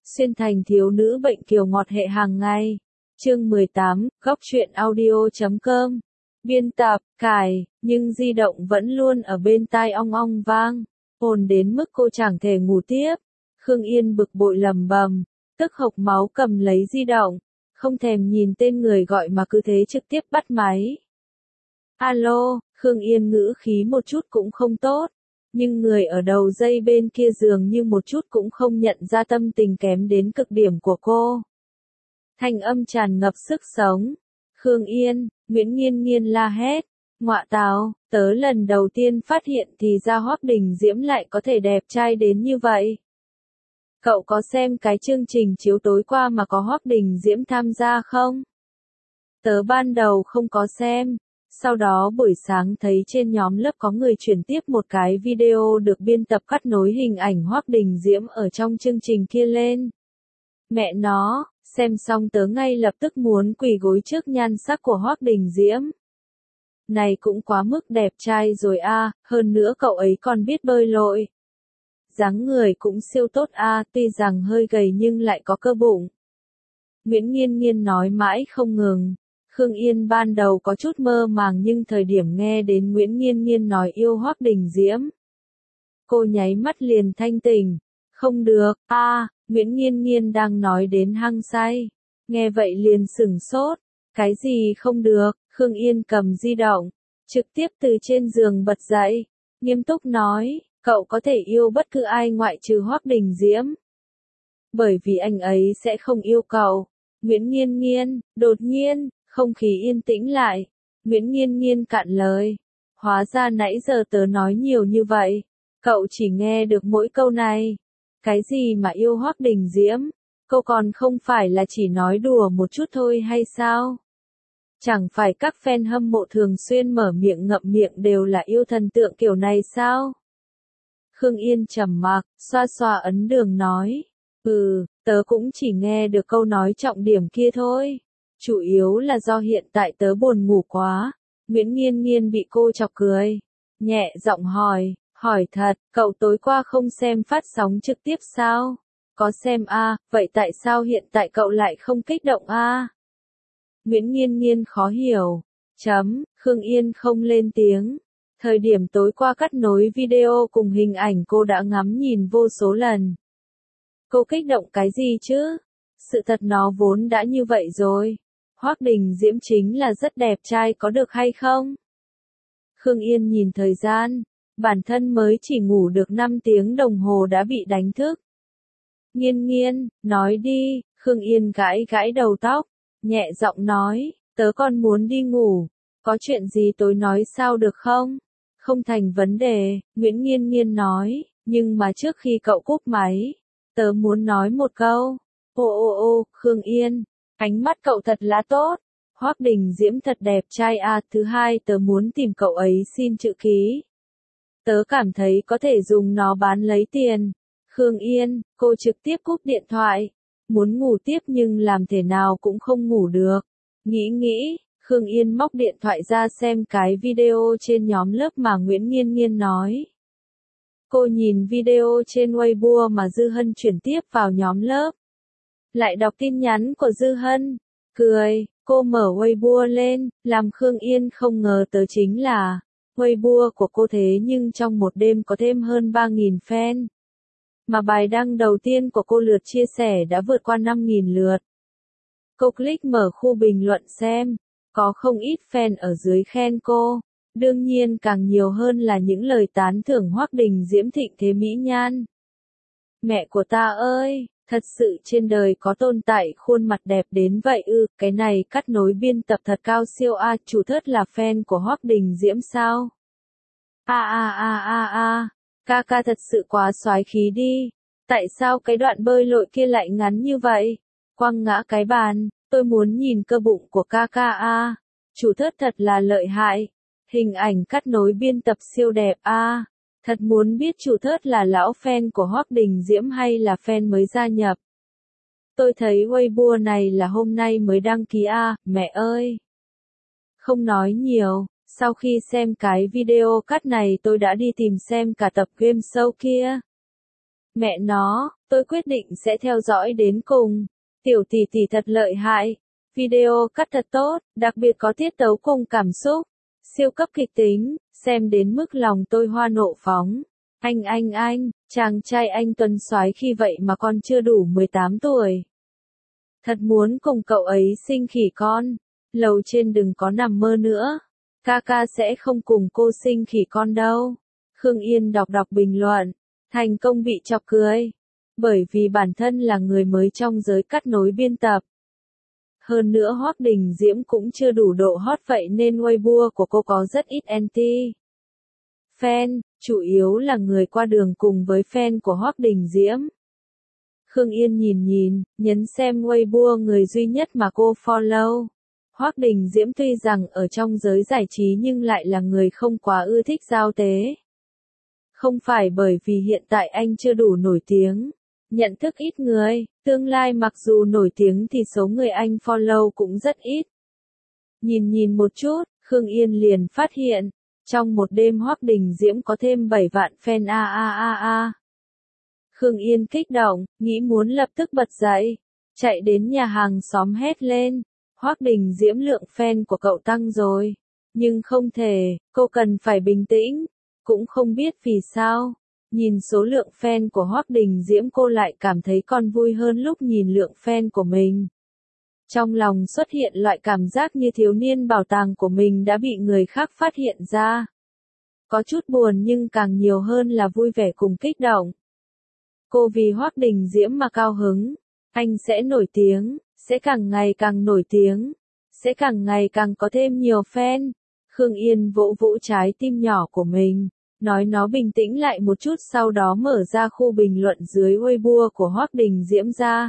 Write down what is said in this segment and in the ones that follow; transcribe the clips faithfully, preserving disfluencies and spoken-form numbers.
Xuyên thành thiếu nữ bệnh kiều ngọt hệ hàng ngày. Chương mười tám, góc truyện audio chấm com. Biên tập, cài, nhưng di động vẫn luôn ở bên tai ong ong vang. Ồn đến mức cô chẳng thể ngủ tiếp. Khương Yên bực bội lầm bầm, tức hộc máu cầm lấy di động. Không thèm nhìn tên người gọi mà cứ thế trực tiếp bắt máy. Alo, Khương Yên ngữ khí một chút cũng không tốt. Nhưng người ở đầu dây bên kia dường như một chút cũng không nhận ra tâm tình kém đến cực điểm của cô. Thanh âm tràn ngập sức sống. Khương Yên, Nguyễn Nghiên Nghiên la hét. Ngọa tào, tớ lần đầu tiên phát hiện thì ra Hoắc Đình Diễm lại có thể đẹp trai đến như vậy. Cậu có xem cái chương trình chiếu tối qua mà có Hoắc Đình Diễm tham gia không? Tớ ban đầu không có xem. Sau đó buổi sáng thấy trên nhóm lớp có người chuyển tiếp một cái video được biên tập cắt nối hình ảnh Hoắc Đình Diễm ở trong chương trình kia lên. Mẹ nó, xem xong tớ ngay lập tức muốn quỳ gối trước nhan sắc của Hoắc Đình Diễm. Này cũng quá mức đẹp trai rồi a, hơn nữa cậu ấy còn biết bơi lội. Dáng người cũng siêu tốt a, tuy rằng hơi gầy nhưng lại có cơ bụng. Nguyễn Nghiên Nghiên nói mãi không ngừng. Khương Yên ban đầu có chút mơ màng nhưng thời điểm nghe đến Nguyễn Nghiên Nghiên nói yêu Hoắc Đình Diễm. Cô nháy mắt liền thanh tỉnh. Không được, a, à, Nguyễn Nghiên Nghiên đang nói đến hăng say. Nghe vậy liền sửng sốt. Cái gì không được, Khương Yên cầm di động. Trực tiếp từ trên giường bật dậy. Nghiêm túc nói, cậu có thể yêu bất cứ ai ngoại trừ Hoắc Đình Diễm. Bởi vì anh ấy sẽ không yêu cậu. Nguyễn Nghiên Nghiên, đột nhiên. Không khí yên tĩnh lại. Nguyễn Nghiên Nghiên cạn lời. Hóa ra nãy giờ tớ nói nhiều như vậy. Cậu chỉ nghe được mỗi câu này. Cái gì mà yêu Hoắc Đình Diễm? Câu còn không phải là chỉ nói đùa một chút thôi hay sao? Chẳng phải các fan hâm mộ thường xuyên mở miệng ngậm miệng đều là yêu thần tượng kiểu này sao? Khương Yên trầm mặc, xoa xoa ấn đường nói. Ừ, tớ cũng chỉ nghe được câu nói trọng điểm kia thôi. Chủ yếu là do hiện tại tớ buồn ngủ quá. Nguyễn Nghiên Nghiên bị cô chọc cười. Nhẹ giọng hỏi, hỏi thật, cậu tối qua không xem phát sóng trực tiếp sao? Có xem a, à, vậy tại sao hiện tại cậu lại không kích động a? À? Nguyễn Nghiên Nghiên khó hiểu. Chấm, Khương Yên không lên tiếng. Thời điểm tối qua cắt nối video cùng hình ảnh cô đã ngắm nhìn vô số lần. Cô kích động cái gì chứ? Sự thật nó vốn đã như vậy rồi. Hoắc Đình Diễm chính là rất đẹp trai có được hay không? Khương Yên nhìn thời gian, bản thân mới chỉ ngủ được năm tiếng đồng hồ đã bị đánh thức. Nghiên Nghiên, nói đi, Khương Yên gãi gãi đầu tóc, nhẹ giọng nói, tớ còn muốn đi ngủ, có chuyện gì tối nói sao được không? Không thành vấn đề, Nguyễn Nghiên Nghiên nói, nhưng mà trước khi cậu cúp máy, tớ muốn nói một câu. Ô ô ô, Khương Yên. Ánh mắt cậu thật là tốt. Hoắc Đình Diễm thật đẹp trai à. Thứ hai tớ muốn tìm cậu ấy xin chữ ký. Tớ cảm thấy có thể dùng nó bán lấy tiền. Khương Yên, cô trực tiếp cúp điện thoại. Muốn ngủ tiếp nhưng làm thế nào cũng không ngủ được. Nghĩ nghĩ, Khương Yên móc điện thoại ra xem cái video trên nhóm lớp mà Nguyễn Nghiên Nghiên nói. Cô nhìn video trên Weibo mà Dư Hân chuyển tiếp vào nhóm lớp. Lại đọc tin nhắn của Dư Hân. Cười, cô mở Weibo lên, làm Khương Yên không ngờ tới chính là Weibo của cô thế nhưng trong một đêm có thêm hơn ba nghìn fan. Mà bài đăng đầu tiên của cô lượt chia sẻ đã vượt qua năm nghìn lượt. Cô click mở khu bình luận xem, có không ít fan ở dưới khen cô. Đương nhiên càng nhiều hơn là những lời tán thưởng Hoắc Đình Diễm thịnh thế mỹ nhan. Mẹ của ta ơi! Thật sự trên đời có tồn tại khuôn mặt đẹp đến vậy ư, cái này cắt nối biên tập thật cao siêu a, à, chủ thớt là fan của Hoắc Đình Diễm sao? A a a a a, ca ca thật sự quá soái khí đi. Tại sao cái đoạn bơi lội kia lại ngắn như vậy? Quăng ngã cái bàn, tôi muốn nhìn cơ bụng của ca ca a. À. Chủ thớt thật là lợi hại. Hình ảnh cắt nối biên tập siêu đẹp a. À. Thật muốn biết chủ thớt là lão fan của Hoắc Đình Diễm hay là fan mới gia nhập. Tôi thấy Weibo này là hôm nay mới đăng ký a, à, mẹ ơi. Không nói nhiều, sau khi xem cái video cắt này tôi đã đi tìm xem cả tập game show kia. Mẹ nó, Tôi quyết định sẽ theo dõi đến cùng. Tiểu tỷ tỷ thật lợi hại. Video cắt thật tốt, đặc biệt có tiết tấu cùng cảm xúc. Siêu cấp kịch tính, xem đến mức lòng tôi hoa nộ phóng. Anh anh anh, chàng trai anh Tuấn soái khi vậy mà còn chưa đủ mười tám tuổi. Thật muốn cùng cậu ấy sinh khỉ con. Lầu trên đừng có nằm mơ nữa. Ca ca sẽ không cùng cô sinh khỉ con đâu. Khương Yên đọc đọc bình luận. Thành công bị chọc cười. Bởi vì bản thân là người mới trong giới cắt nối biên tập. Hơn nữa Hoắc Đình Diễm cũng chưa đủ độ hot vậy nên Weibo của cô có rất ít anti fan, chủ yếu là người qua đường cùng với fan của Hoắc Đình Diễm. Khương Yên nhìn nhìn, nhấn xem Weibo người duy nhất mà cô follow. Hoắc Đình Diễm tuy rằng ở trong giới giải trí nhưng lại là người không quá ưa thích giao tế. Không phải bởi vì hiện tại anh chưa đủ nổi tiếng. Nhận thức ít người, tương lai mặc dù nổi tiếng thì số người anh follow cũng rất ít. Nhìn nhìn một chút, Khương Yên liền phát hiện, trong một đêm Hoắc Đình Diễm có thêm bảy vạn fan a a a a. Khương Yên kích động, nghĩ muốn lập tức bật dậy, chạy đến nhà hàng xóm hét lên, Hoắc Đình Diễm lượng fan của cậu tăng rồi. Nhưng không thể, cô cần phải bình tĩnh, cũng không biết vì sao. Nhìn số lượng fan của Hoắc Đình Diễm cô lại cảm thấy còn vui hơn lúc nhìn lượng fan của mình. Trong lòng xuất hiện loại cảm giác như thiếu niên bảo tàng của mình đã bị người khác phát hiện ra. Có chút buồn nhưng càng nhiều hơn là vui vẻ cùng kích động. Cô vì Hoắc Đình Diễm mà cao hứng. Anh sẽ nổi tiếng, sẽ càng ngày càng nổi tiếng, sẽ càng ngày càng có thêm nhiều fan. Khương Yên vỗ vỗ trái tim nhỏ của mình. Nói nó bình tĩnh lại một chút sau đó mở ra khu bình luận dưới Weibo của Hoắc Đình Diễm ra.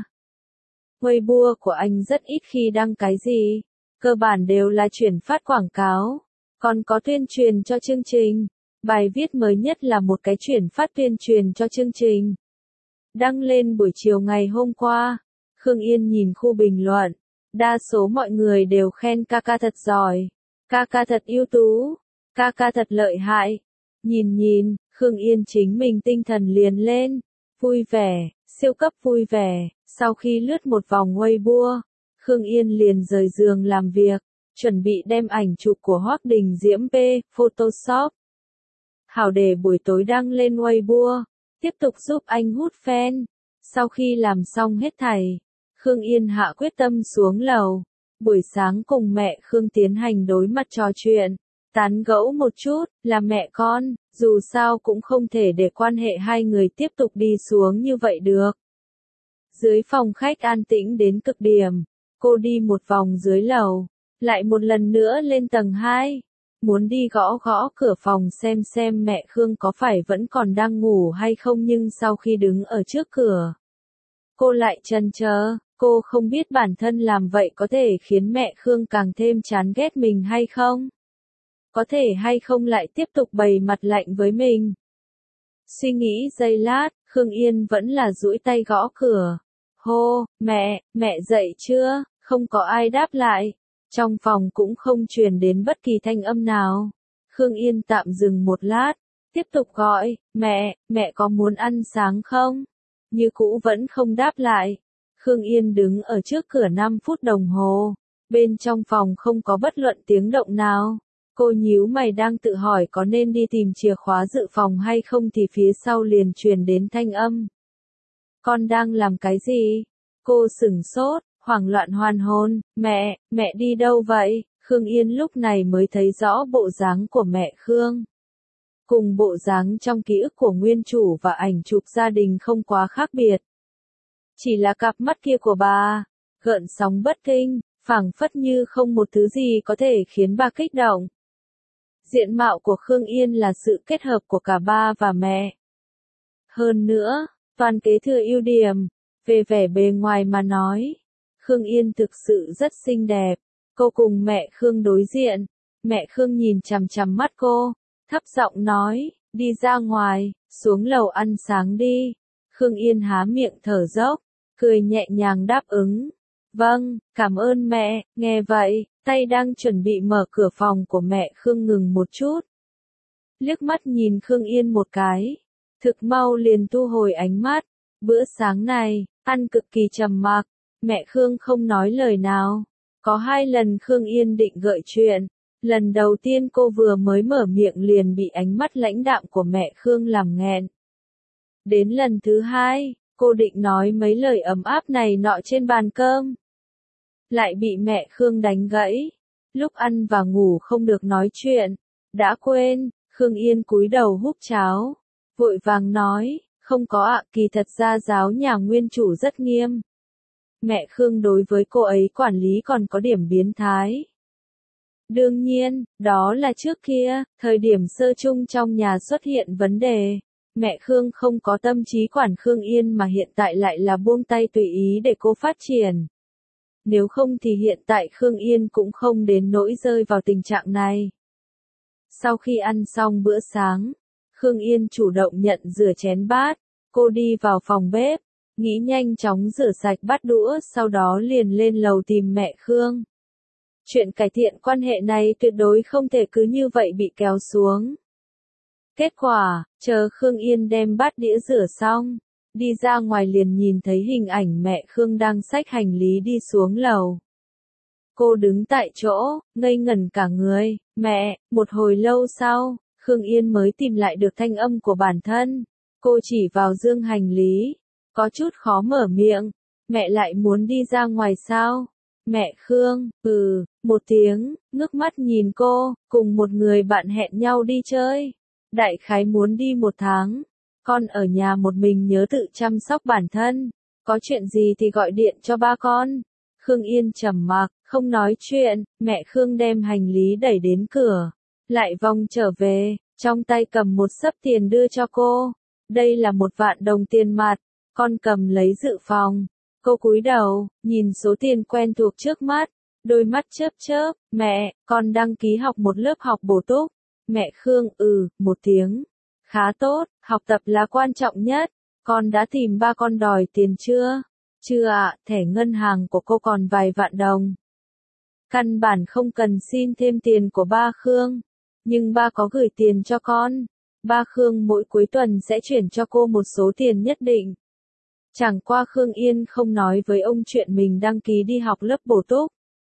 Weibo của anh rất ít khi đăng cái gì, cơ bản đều là chuyển phát quảng cáo, còn có tuyên truyền cho chương trình. Bài viết mới nhất là một cái chuyển phát tuyên truyền cho chương trình. Đăng lên buổi chiều ngày hôm qua. Khương Yên nhìn khu bình luận, đa số mọi người đều khen ca ca thật giỏi, ca ca thật ưu tú, ca ca thật lợi hại. Nhìn nhìn, Khương Yên chính mình tinh thần liền lên, vui vẻ, siêu cấp vui vẻ. Sau khi lướt một vòng Weibo, Khương Yên liền rời giường làm việc, chuẩn bị đem ảnh chụp của Hoắc Đình Diễm về Photoshop. Hảo để buổi tối đăng lên Weibo, tiếp tục giúp anh hút fan. Sau khi làm xong hết thảy, Khương Yên hạ quyết tâm xuống lầu. Buổi sáng cùng mẹ Khương tiến hành đối mặt trò chuyện, tán gẫu một chút, là mẹ con, dù sao cũng không thể để quan hệ hai người tiếp tục đi xuống như vậy được. Dưới phòng khách an tĩnh đến cực điểm, cô đi một vòng dưới lầu, lại một lần nữa lên tầng hai, muốn đi gõ gõ cửa phòng xem xem mẹ Khương có phải vẫn còn đang ngủ hay không nhưng sau khi đứng ở trước cửa, cô lại chần chờ, cô không biết bản thân làm vậy có thể khiến mẹ Khương càng thêm chán ghét mình hay không. Có thể hay không lại tiếp tục bày mặt lạnh với mình. Suy nghĩ giây lát, Khương Yên vẫn là duỗi tay gõ cửa. Hô, mẹ, mẹ dậy chưa? Không có ai đáp lại. Trong phòng cũng không truyền đến bất kỳ thanh âm nào. Khương Yên tạm dừng một lát, tiếp tục gọi, mẹ, mẹ có muốn ăn sáng không? Như cũ vẫn không đáp lại. Khương Yên đứng ở trước cửa năm phút đồng hồ. Bên trong phòng không có bất luận tiếng động nào. Cô nhíu mày đang tự hỏi có nên đi tìm chìa khóa dự phòng hay không thì phía sau liền truyền đến thanh âm. Con đang làm cái gì? Cô sửng sốt, hoảng loạn hoàn hồn, mẹ, mẹ đi đâu vậy? Khương Yên lúc này mới thấy rõ bộ dáng của mẹ Khương. Cùng bộ dáng trong ký ức của nguyên chủ và ảnh chụp gia đình không quá khác biệt. Chỉ là cặp mắt kia của bà, gợn sóng bất kinh, phảng phất như không một thứ gì có thể khiến bà kích động. Diện mạo của Khương Yên là sự kết hợp của cả ba và mẹ. Hơn nữa, toàn kế thừa ưu điểm, về vẻ bề ngoài mà nói, Khương Yên thực sự rất xinh đẹp. Cô cùng mẹ Khương đối diện, mẹ Khương nhìn chằm chằm mắt cô, thấp giọng nói, đi ra ngoài, xuống lầu ăn sáng đi. Khương Yên há miệng thở dốc, cười nhẹ nhàng đáp ứng. Vâng, cảm ơn mẹ. Nghe vậy, tay đang chuẩn bị mở cửa phòng của mẹ Khương ngừng một chút. Liếc mắt nhìn Khương Yên một cái, thực mau liền thu hồi ánh mắt, Bữa sáng này, ăn cực kỳ trầm mặc, mẹ Khương không nói lời nào. Có hai lần Khương Yên định gợi chuyện. Lần đầu tiên cô vừa mới mở miệng liền bị ánh mắt lãnh đạm của mẹ Khương làm nghẹn. Đến lần thứ hai, cô định nói mấy lời ấm áp này nọ trên bàn cơm. Lại bị mẹ Khương đánh gãy. Lúc ăn và ngủ không được nói chuyện. Đã quên, Khương Yên cúi đầu húp cháo. Vội vàng nói, không có ạ, kỳ thật ra giáo nhà nguyên chủ rất nghiêm. Mẹ Khương đối với cô ấy quản lý còn có điểm biến thái. Đương nhiên, đó là trước kia, thời điểm sơ chung trong nhà xuất hiện vấn đề. Mẹ Khương không có tâm trí quản Khương Yên mà hiện tại lại là buông tay tùy ý để cô phát triển. Nếu không thì hiện tại Khương Yên cũng không đến nỗi rơi vào tình trạng này. Sau khi ăn xong bữa sáng, Khương Yên chủ động nhận rửa chén bát. Cô đi vào phòng bếp, nghĩ nhanh chóng rửa sạch bát đũa, sau đó liền lên lầu tìm mẹ Khương. Chuyện cải thiện quan hệ này tuyệt đối không thể cứ như vậy bị kéo xuống. Kết quả, chờ Khương Yên đem bát đĩa rửa xong, đi ra ngoài liền nhìn thấy hình ảnh mẹ Khương đang xách hành lý đi xuống lầu. Cô đứng tại chỗ, ngây ngẩn cả người. Mẹ, một hồi lâu sau, Khương Yên mới tìm lại được thanh âm của bản thân. Cô chỉ vào dương hành lý, có chút khó mở miệng. Mẹ lại muốn đi ra ngoài sao? Mẹ Khương, ừ, một tiếng, ngước mắt nhìn cô, cùng một người bạn hẹn nhau đi chơi. Đại khái muốn đi một tháng. Con ở nhà một mình nhớ tự chăm sóc bản thân. Có chuyện gì thì gọi điện cho ba con. Khương Yên trầm mặc, không nói chuyện. Mẹ Khương đem hành lý đẩy đến cửa. Lại vòng trở về, trong tay cầm một xấp tiền đưa cho cô. Đây là một vạn đồng tiền mặt. Con cầm lấy dự phòng. Cô cúi đầu, nhìn số tiền quen thuộc trước mắt. Đôi mắt chớp chớp. Mẹ, con đăng ký học một lớp học bổ túc. Mẹ Khương, ừ, một tiếng. Khá tốt, học tập là quan trọng nhất. Con đã tìm ba con đòi tiền chưa? Chưa ạ, thẻ ngân hàng của cô còn vài vạn đồng. Căn bản không cần xin thêm tiền của ba Khương. Nhưng ba có gửi tiền cho con. Ba Khương mỗi cuối tuần sẽ chuyển cho cô một số tiền nhất định. Chẳng qua Khương Yên không nói với ông chuyện mình đăng ký đi học lớp bổ túc.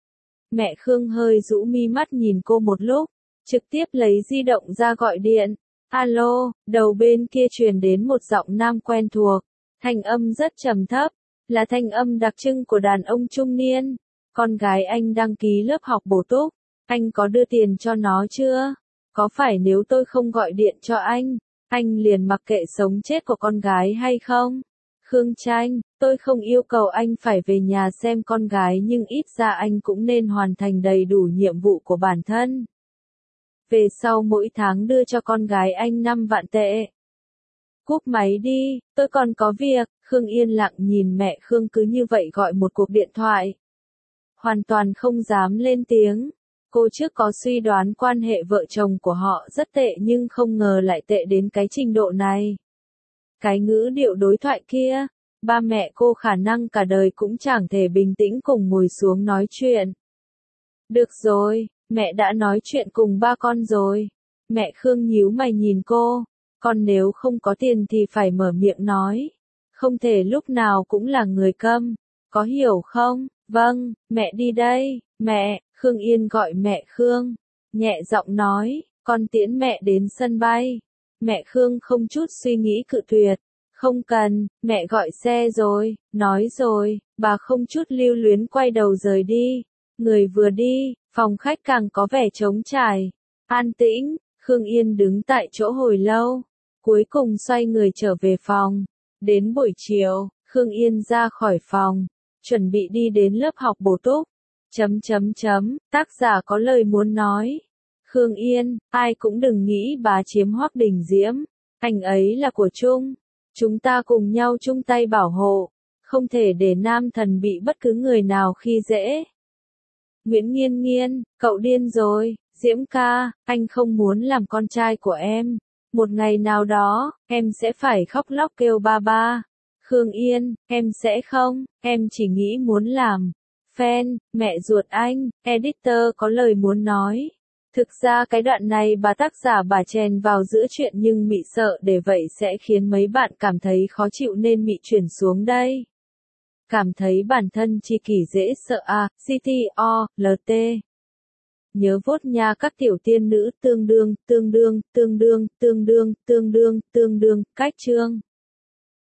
Mẹ Khương hơi rũ mi mắt nhìn cô một lúc, trực tiếp lấy di động ra gọi điện. Alo, đầu bên kia truyền đến một giọng nam quen thuộc, thanh âm rất trầm thấp, là thanh âm đặc trưng của đàn ông trung niên. Con gái anh đăng ký lớp học bổ túc, anh có đưa tiền cho nó chưa? Có phải nếu tôi không gọi điện cho anh, anh liền mặc kệ sống chết của con gái hay không? Khương Tranh, tôi không yêu cầu anh phải về nhà xem con gái nhưng ít ra anh cũng nên hoàn thành đầy đủ nhiệm vụ của bản thân. Về sau mỗi tháng đưa cho con gái anh năm vạn tệ. Cúp máy đi, tôi còn có việc. Khương yên lặng nhìn mẹ Khương cứ như vậy gọi một cuộc điện thoại. Hoàn toàn không dám lên tiếng. Cô trước có suy đoán quan hệ vợ chồng của họ rất tệ nhưng không ngờ lại tệ đến cái trình độ này. Cái ngữ điệu đối thoại kia, ba mẹ cô khả năng cả đời cũng chẳng thể bình tĩnh cùng ngồi xuống nói chuyện. Được rồi, mẹ đã nói chuyện cùng ba con rồi. Mẹ Khương nhíu mày nhìn cô, con nếu không có tiền thì phải mở miệng nói. Không thể lúc nào cũng là người câm, có hiểu không? Vâng, mẹ đi đây. Mẹ, Khương Yên gọi mẹ Khương, nhẹ giọng nói, con tiễn mẹ đến sân bay. Mẹ Khương không chút suy nghĩ cự tuyệt. Không cần, mẹ gọi xe rồi, nói rồi, bà không chút lưu luyến quay đầu rời đi. Người vừa đi, phòng khách càng có vẻ trống trải, an tĩnh. Khương Yên đứng tại chỗ hồi lâu, cuối cùng xoay người trở về phòng. Đến buổi chiều, Khương Yên ra khỏi phòng, chuẩn bị đi đến lớp học bổ túc. Chấm chấm chấm, tác giả có lời muốn nói. Khương Yên, ai cũng đừng nghĩ bá chiếm Hoắc Đình Diễm, anh ấy là của chung. Chúng ta cùng nhau chung tay bảo hộ, không thể để nam thần bị bất cứ người nào khi dễ. Nguyễn Nghiên Nghiên, cậu điên rồi, Diễm ca, anh không muốn làm con trai của em. Một ngày nào đó, em sẽ phải khóc lóc kêu ba ba. Khương Yên, em sẽ không, em chỉ nghĩ muốn làm fan, mẹ ruột anh. Editor có lời muốn nói. Thực ra cái đoạn này bà tác giả bà chèn vào giữa chuyện nhưng Mị sợ để vậy sẽ khiến mấy bạn cảm thấy khó chịu nên Mị chuyển xuống đây. Cảm thấy bản thân chi kỷ dễ sợ à, C T O, L T. Nhớ vote nha các tiểu tiên nữ tương đương, tương đương, tương đương, tương đương, tương đương, tương đương, cách chương.